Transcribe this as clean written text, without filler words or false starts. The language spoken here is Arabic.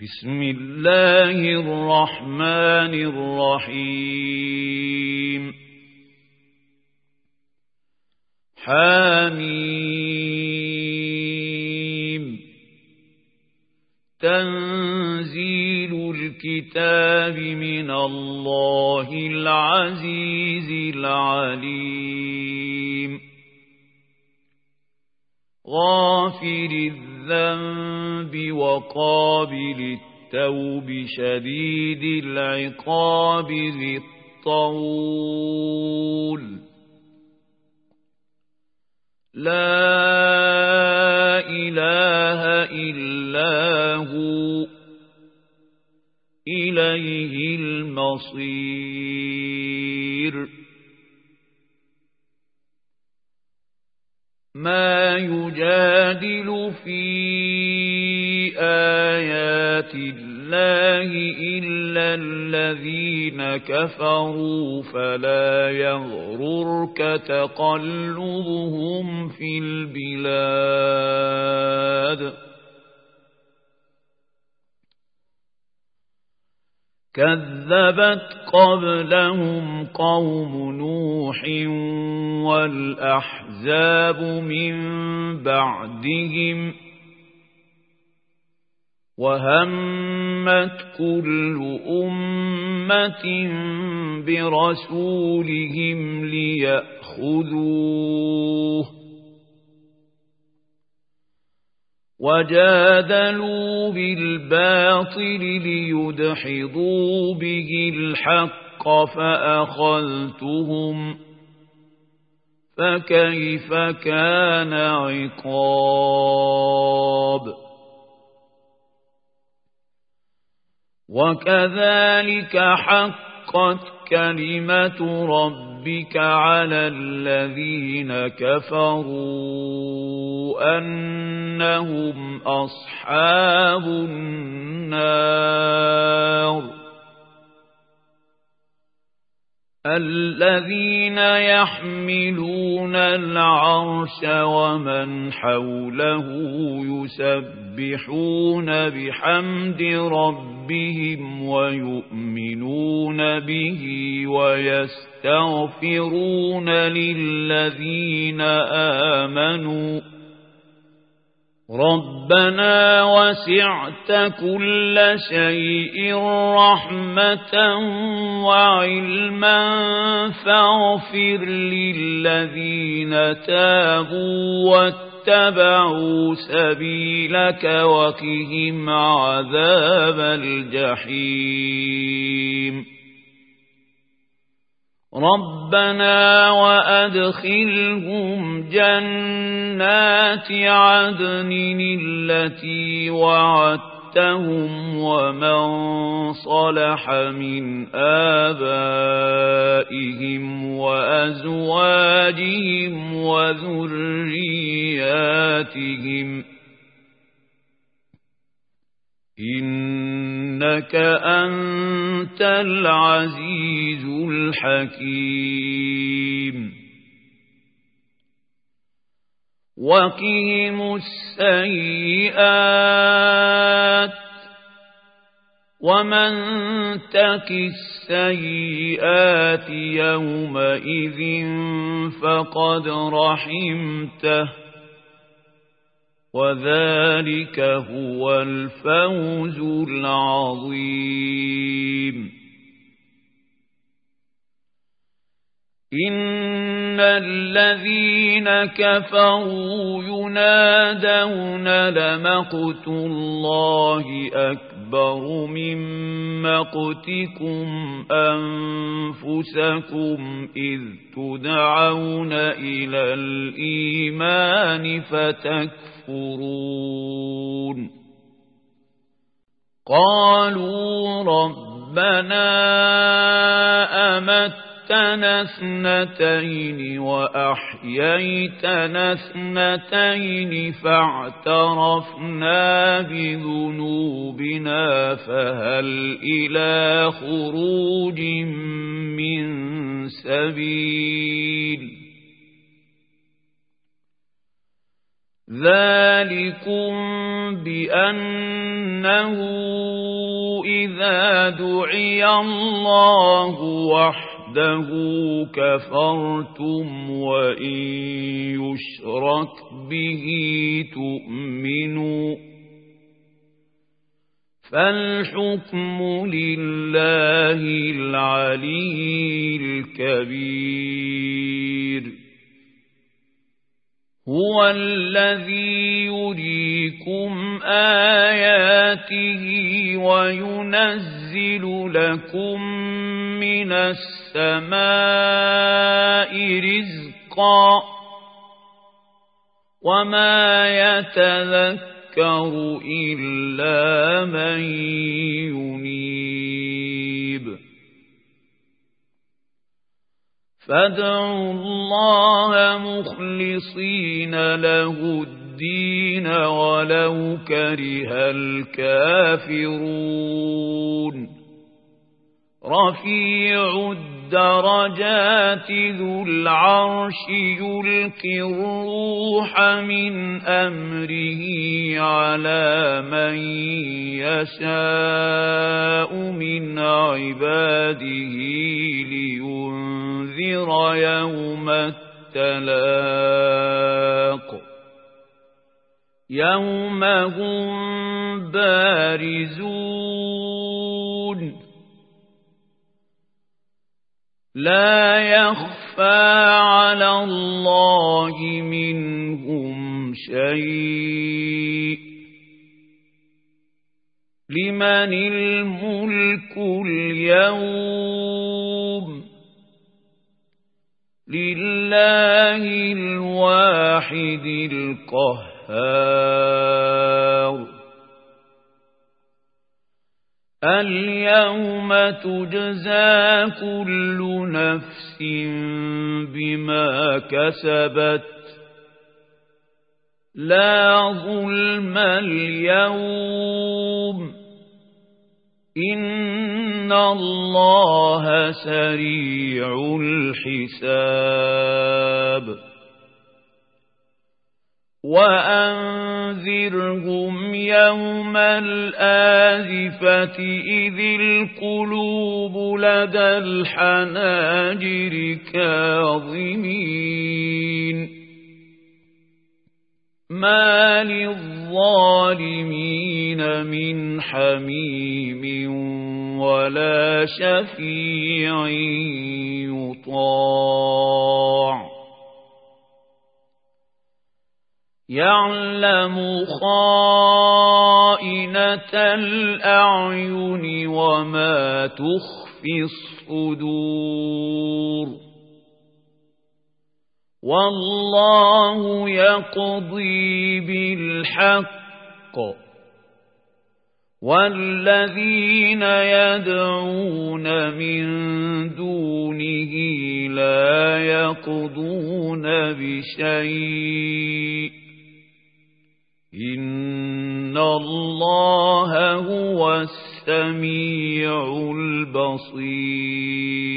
بسم الله الرحمن الرحيم حميم تنزيل الكتاب من الله العزيز العليم غافر الذنب وقابل التوب شديد العقاب ذي الطول لا إله إلا هو إليه المصير ما يجادل في آيات الله إلا الذين كفروا فلا يغررك تقلبهم في البلاد كذبت قبلهم قوم نوح والأحزاب من بعدهم وهمت كل أمة برسولهم ليأخذوه وجادلوا بالباطل ليدحضوا به الحق فأخذتهم فكيف كان عقاب وكذلك حقت كلمة ربك على الذين كفروا أنهم أصحاب النار الذين يحملون العرش ومن حوله يسبحون بحمد ربهم ويؤمنون به ويستغفرون للذين آمنوا ربنا وسعت كل شيء رحمة وعلما فاغفر للذين تابوا واتبعوا سبيلك وقهم عذاب الجحيم ربنا وأدخلهم جنات عدن التي وعدتهم ومن صلح من آبائهم وأزواجهم وذرياتهم إنك أنت العزيز الحكيم وقهم السيئات ومن تك السيئات يومئذ فقد رحمته وذلك هو الفوز العظيم إن الذين كفروا ينادون لمقت الله أكبر من مقتكم أنفسكم إذ تدعون إلى الإيمان فتكفرون قالوا ربنا أمتنا اثنتين وأحييتنا اثنتين فاعترفنا بذنوبنا فهل إلى خروج من سبيل ذلكم بأنه إذا دعي الله وحده كفرتم وإن يشرك به تؤمنوا فالحكم لله العلي الكبير هو الذي يريكم آياته وينزل لكم من السماء رزقا وما يتذكر إلا من ينيب فادعوا الله مخلصين له الدين ولو كره الكافرون رفيع الدرجات ذو العرش يلقي الروح من أمره على من يشاء من عباده لينذر يوم التلاق يوم هم بارزون لا يخفى على الله منهم شيء لمن الملك اليوم لله الواحد القهار اليوم تجزى كل نفس بما كسبت لا ظلم اليوم إن الله سريع الحساب وأنذرهم يوم الآزفة إذ القلوب لدى الحناجر كاظمين ما للظالمين من حميم ولا شفيع يطاع يعلم خائنة الأعين وما تخفي الصدور والله يقضي بالحق والذين يدعون من دونه لا يقضون بشيء إن الله هو السميع البصير